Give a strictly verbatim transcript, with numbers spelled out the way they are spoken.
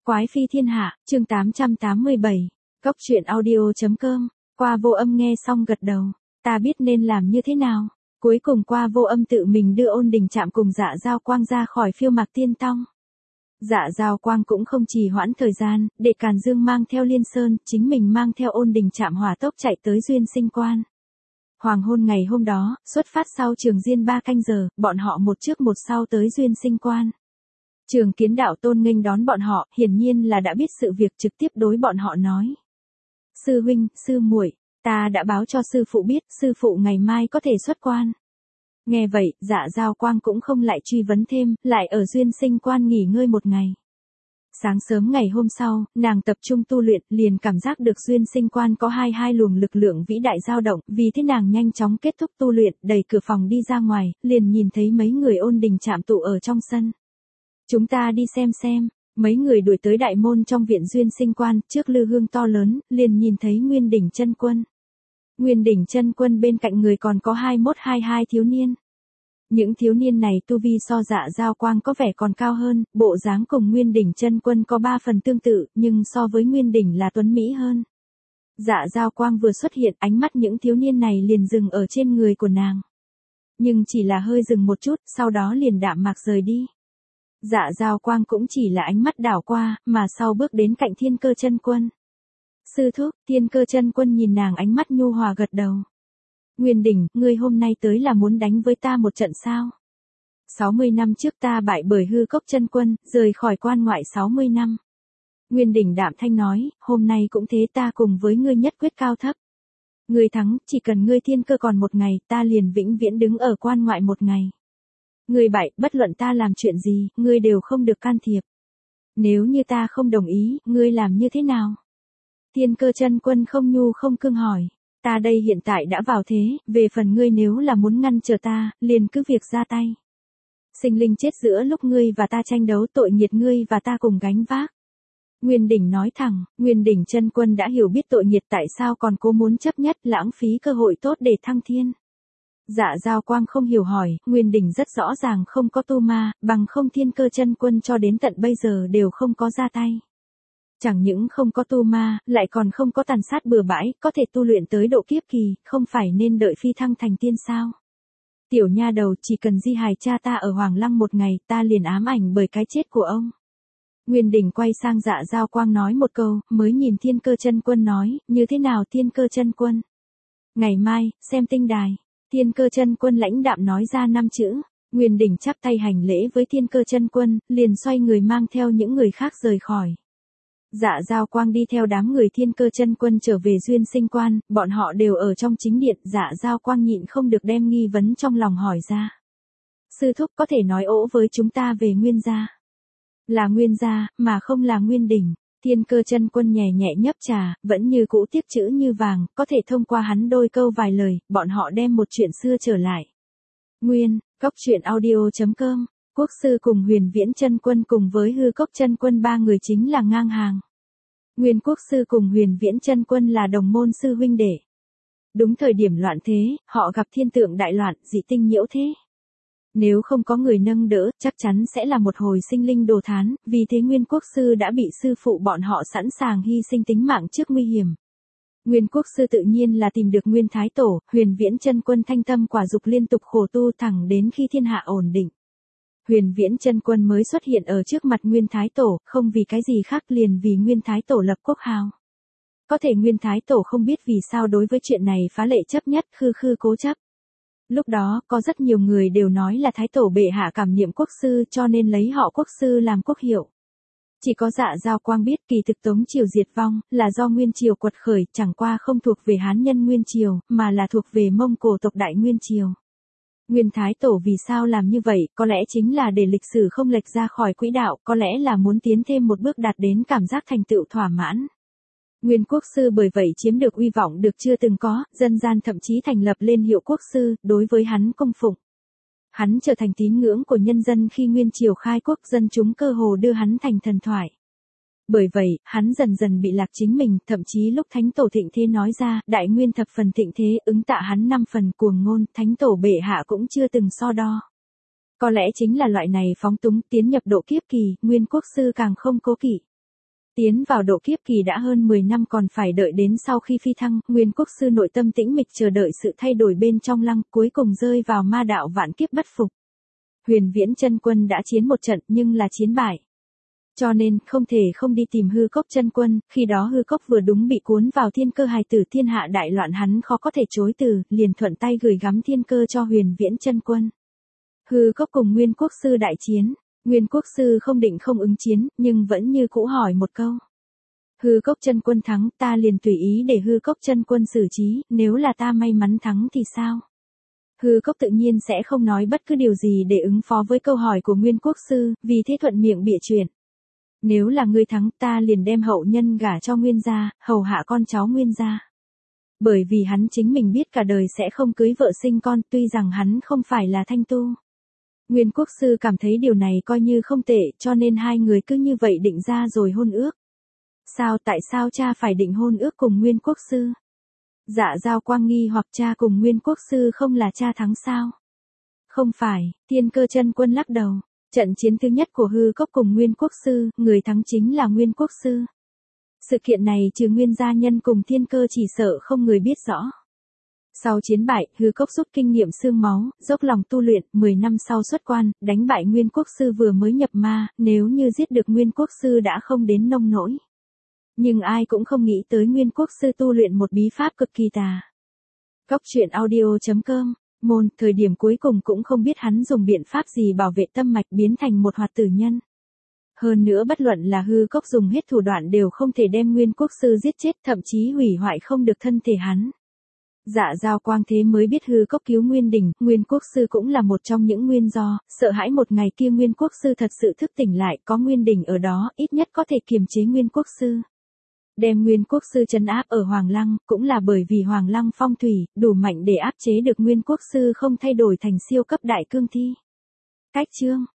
Quái phi thiên hạ, chương tám trăm tám mươi bảy. Cốc truyện audio.com. Qua vô âm nghe xong gật đầu. Ta biết nên làm như thế nào. Cuối cùng qua vô âm tự mình đưa Ôn Đình Trạm cùng Dạ Giao Quang ra khỏi Phiêu Mạc Tiên Tông. Dạ Giao Quang cũng không trì hoãn thời gian, để Càn Dương mang theo Liên Sơn, chính mình mang theo Ôn Đình Trạm hỏa tốc chạy tới Duyên Sinh Quan. Hoàng hôn ngày hôm đó, xuất phát sau Trường Diên ba canh giờ, bọn họ một trước một sau tới Duyên Sinh Quan. Trường Kiến Đạo Tôn nghênh đón bọn họ, hiển nhiên là đã biết sự việc, trực tiếp đối bọn họ nói: sư huynh, sư muội, ta đã báo cho sư phụ biết, sư phụ ngày mai có thể xuất quan. Nghe vậy, Dạ Giao Quang cũng không lại truy vấn thêm, lại ở Duyên Sinh Quan nghỉ ngơi một ngày. Sáng sớm ngày hôm sau, nàng tập trung tu luyện, liền cảm giác được Duyên Sinh Quan có hai hai luồng lực lượng vĩ đại dao động, vì thế nàng nhanh chóng kết thúc tu luyện, đẩy cửa phòng đi ra ngoài, liền nhìn thấy mấy người Ôn Đình Trạm tụ ở trong sân. Chúng ta đi xem xem. Mấy người đuổi tới đại môn trong viện Duyên Sinh Quan, trước lư hương to lớn, liền nhìn thấy Nguyên Đỉnh Chân Quân. Nguyên Đỉnh Chân Quân bên cạnh người còn có hai mốt hai hai thiếu niên. Những thiếu niên này tu vi so Dạ Giao Quang có vẻ còn cao hơn, bộ dáng cùng Nguyên Đỉnh Chân Quân có ba phần tương tự, nhưng so với Nguyên Đỉnh là tuấn mỹ hơn. Dạ Giao Quang vừa xuất hiện, ánh mắt những thiếu niên này liền dừng ở trên người của nàng. Nhưng chỉ là hơi dừng một chút, sau đó liền đạm mạc rời đi. Dạ Giao Quang cũng chỉ là ánh mắt đảo qua, mà sau bước đến cạnh Thiên Cơ Chân Quân. Sư thúc, Thiên Cơ Chân Quân nhìn nàng ánh mắt nhu hòa gật đầu. Nguyên Đỉnh, ngươi hôm nay tới là muốn đánh với ta một trận sao? sáu mươi năm trước ta bại bởi Hư Cốc Chân Quân, rời khỏi quan ngoại sáu mươi năm. Nguyên Đỉnh đạm thanh nói, hôm nay cũng thế, ta cùng với ngươi nhất quyết cao thấp. Ngươi thắng, chỉ cần ngươi Thiên Cơ còn một ngày, ta liền vĩnh viễn đứng ở quan ngoại một ngày. Ngươi bại, bất luận ta làm chuyện gì, ngươi đều không được can thiệp. Nếu như ta không đồng ý, ngươi làm như thế nào? Thiên Cơ Chân Quân không nhu không cương hỏi. Ta đây hiện tại đã vào thế, về phần ngươi nếu là muốn ngăn trở ta, liền cứ việc ra tay. Sinh linh chết giữa lúc ngươi và ta tranh đấu, tội nghiệt ngươi và ta cùng gánh vác. Nguyên Đỉnh nói thẳng, Nguyên Đỉnh Chân Quân đã hiểu biết tội nghiệt, tại sao còn cố muốn chấp nhất lãng phí cơ hội tốt để thăng thiên. Dạ Giao Quang không hiểu hỏi, Nguyên Đỉnh rất rõ ràng không có tu ma, bằng không Thiên Cơ Chân Quân cho đến tận bây giờ đều không có ra tay. Chẳng những không có tu ma, lại còn không có tàn sát bừa bãi, có thể tu luyện tới độ kiếp kỳ, không phải nên đợi phi thăng thành tiên sao? Tiểu nha đầu, chỉ cần di hài cha ta ở Hoàng Lăng một ngày, ta liền ám ảnh bởi cái chết của ông. Nguyên Đỉnh quay sang Dạ Giao Quang nói một câu, mới nhìn Thiên Cơ Chân Quân nói, như thế nào Thiên Cơ Chân Quân? Ngày mai, xem tinh đài. Thiên Cơ Chân Quân lãnh đạm nói ra năm chữ. Nguyên Đỉnh chắp tay hành lễ với Thiên Cơ Chân Quân, liền xoay người mang theo những người khác rời khỏi. Dạ Giao Quang đi theo đám người Thiên Cơ Chân Quân trở về Duyên Sinh Quan, bọn họ đều ở trong chính điện. Dạ Giao Quang nhịn không được đem nghi vấn trong lòng hỏi ra. Sư thúc có thể nói ỗ với chúng ta về Nguyên gia. Là Nguyên gia, mà không là Nguyên Đỉnh. Thiên Cơ Chân Quân nhẹ nhẹ nhấp trà, vẫn như cũ tiếc chữ như vàng, có thể thông qua hắn đôi câu vài lời, bọn họ đem một chuyện xưa trở lại. Nguyên, Cốc truyện audio.com. Quốc sư cùng Huyền Viễn Chân Quân cùng với Hư Cốc Chân Quân ba người chính là ngang hàng. Nguyên Quốc sư cùng Huyền Viễn Chân Quân là đồng môn sư huynh đệ. Đúng thời điểm loạn thế, họ gặp thiên tượng đại loạn, dị tinh nhiễu thế. Nếu không có người nâng đỡ, chắc chắn sẽ là một hồi sinh linh đồ thán, vì thế Nguyên Quốc sư đã bị sư phụ bọn họ sẵn sàng hy sinh tính mạng trước nguy hiểm. Nguyên Quốc sư tự nhiên là tìm được Nguyên Thái Tổ, Huyền Viễn Chân Quân thanh tâm quả dục liên tục khổ tu thẳng đến khi thiên hạ ổn định. Huyền Viễn Chân Quân mới xuất hiện ở trước mặt Nguyên Thái Tổ, không vì cái gì khác liền vì Nguyên Thái Tổ lập quốc hào. Có thể Nguyên Thái Tổ không biết vì sao đối với chuyện này phá lệ chấp nhất, khư khư cố chấp. Lúc đó, có rất nhiều người đều nói là Thái Tổ bệ hạ cảm niệm quốc sư cho nên lấy họ quốc sư làm quốc hiệu. Chỉ có Dạ Giao Quang biết kỳ thực Tống Triều diệt vong, là do Nguyên Triều quật khởi, chẳng qua không thuộc về Hán nhân Nguyên Triều, mà là thuộc về Mông Cổ tộc Đại Nguyên Triều. Nguyên Thái Tổ vì sao làm như vậy, có lẽ chính là để lịch sử không lệch ra khỏi quỹ đạo, có lẽ là muốn tiến thêm một bước đạt đến cảm giác thành tựu thỏa mãn. Nguyên Quốc sư bởi vậy chiếm được uy vọng được chưa từng có, dân gian thậm chí thành lập lên hiệu quốc sư, đối với hắn cung phụng. Hắn trở thành tín ngưỡng của nhân dân khi Nguyên Triều khai quốc, dân chúng cơ hồ đưa hắn thành thần thoại. Bởi vậy, hắn dần dần bị lạc chính mình, thậm chí lúc Thánh Tổ thịnh thế nói ra, Đại Nguyên thập phần thịnh thế, ứng tạ hắn năm phần cuồng ngôn, Thánh Tổ bệ hạ cũng chưa từng so đo. Có lẽ chính là loại này phóng túng tiến nhập độ kiếp kỳ, Nguyên Quốc sư càng không cố kỵ. Tiến vào độ kiếp kỳ đã hơn mười năm còn phải đợi đến sau khi phi thăng, Nguyên Quốc Sư nội tâm tĩnh mịch chờ đợi sự thay đổi bên trong lăng, cuối cùng rơi vào ma đạo vạn kiếp bất phục. Huyền Viễn Chân Quân đã chiến một trận nhưng là chiến bại. Cho nên, không thể không đi tìm Hư Cốc Chân Quân, khi đó Hư Cốc vừa đúng bị cuốn vào thiên cơ hài tử thiên hạ đại loạn hắn khó có thể chối từ, liền thuận tay gửi gắm thiên cơ cho Huyền Viễn Chân Quân. Hư Cốc cùng Nguyên Quốc Sư đại chiến, Nguyên Quốc Sư không định không ứng chiến, nhưng vẫn như cũ hỏi một câu. Hư Cốc Chân Quân thắng, ta liền tùy ý để Hư Cốc Chân Quân xử trí, nếu là ta may mắn thắng thì sao? Hư Cốc tự nhiên sẽ không nói bất cứ điều gì để ứng phó với câu hỏi của Nguyên Quốc Sư, vì thế thuận miệng bịa chuyện. Nếu là ngươi thắng, ta liền đem hậu nhân gả cho Nguyên gia, hầu hạ con cháu Nguyên gia. Bởi vì hắn chính mình biết cả đời sẽ không cưới vợ sinh con, tuy rằng hắn không phải là thanh tu. Nguyên Quốc Sư cảm thấy điều này coi như không tệ, cho nên hai người cứ như vậy định ra rồi hôn ước. Sao tại sao cha phải định hôn ước cùng Nguyên Quốc Sư? Dạ Dao Quang nghi hoặc cha cùng Nguyên Quốc Sư không là cha thắng sao? Không phải, Thiên Cơ Chân Quân lắc đầu. Trận chiến thứ nhất của Hư Cốc cùng Nguyên Quốc Sư, người thắng chính là Nguyên Quốc Sư. Sự kiện này trừ Nguyên gia nhân cùng Thiên Cơ chỉ sợ không người biết rõ. Sau chiến bại, Hư Cốc rút kinh nghiệm xương máu, dốc lòng tu luyện, mười năm sau xuất quan, đánh bại Nguyên Quốc Sư vừa mới nhập ma, nếu như giết được Nguyên Quốc Sư đã không đến nông nỗi. Nhưng ai cũng không nghĩ tới Nguyên Quốc Sư tu luyện một bí pháp cực kỳ tà. Cóc truyện audio chấm com, môn, thời điểm cuối cùng cũng không biết hắn dùng biện pháp gì bảo vệ tâm mạch biến thành một hoạt tử nhân. Hơn nữa bất luận là Hư Cốc dùng hết thủ đoạn đều không thể đem Nguyên Quốc Sư giết chết, thậm chí hủy hoại không được thân thể hắn. Dạ Dao Quang thế mới biết Hư Cốc cứu Nguyên Đình, Nguyên Quốc Sư cũng là một trong những nguyên do, sợ hãi một ngày kia Nguyên Quốc Sư thật sự thức tỉnh lại, có Nguyên Đình ở đó, ít nhất có thể kiềm chế Nguyên Quốc Sư. Đem Nguyên Quốc Sư trấn áp ở Hoàng Lăng, cũng là bởi vì Hoàng Lăng phong thủy, đủ mạnh để áp chế được Nguyên Quốc Sư không thay đổi thành siêu cấp đại cương thi. Cách chương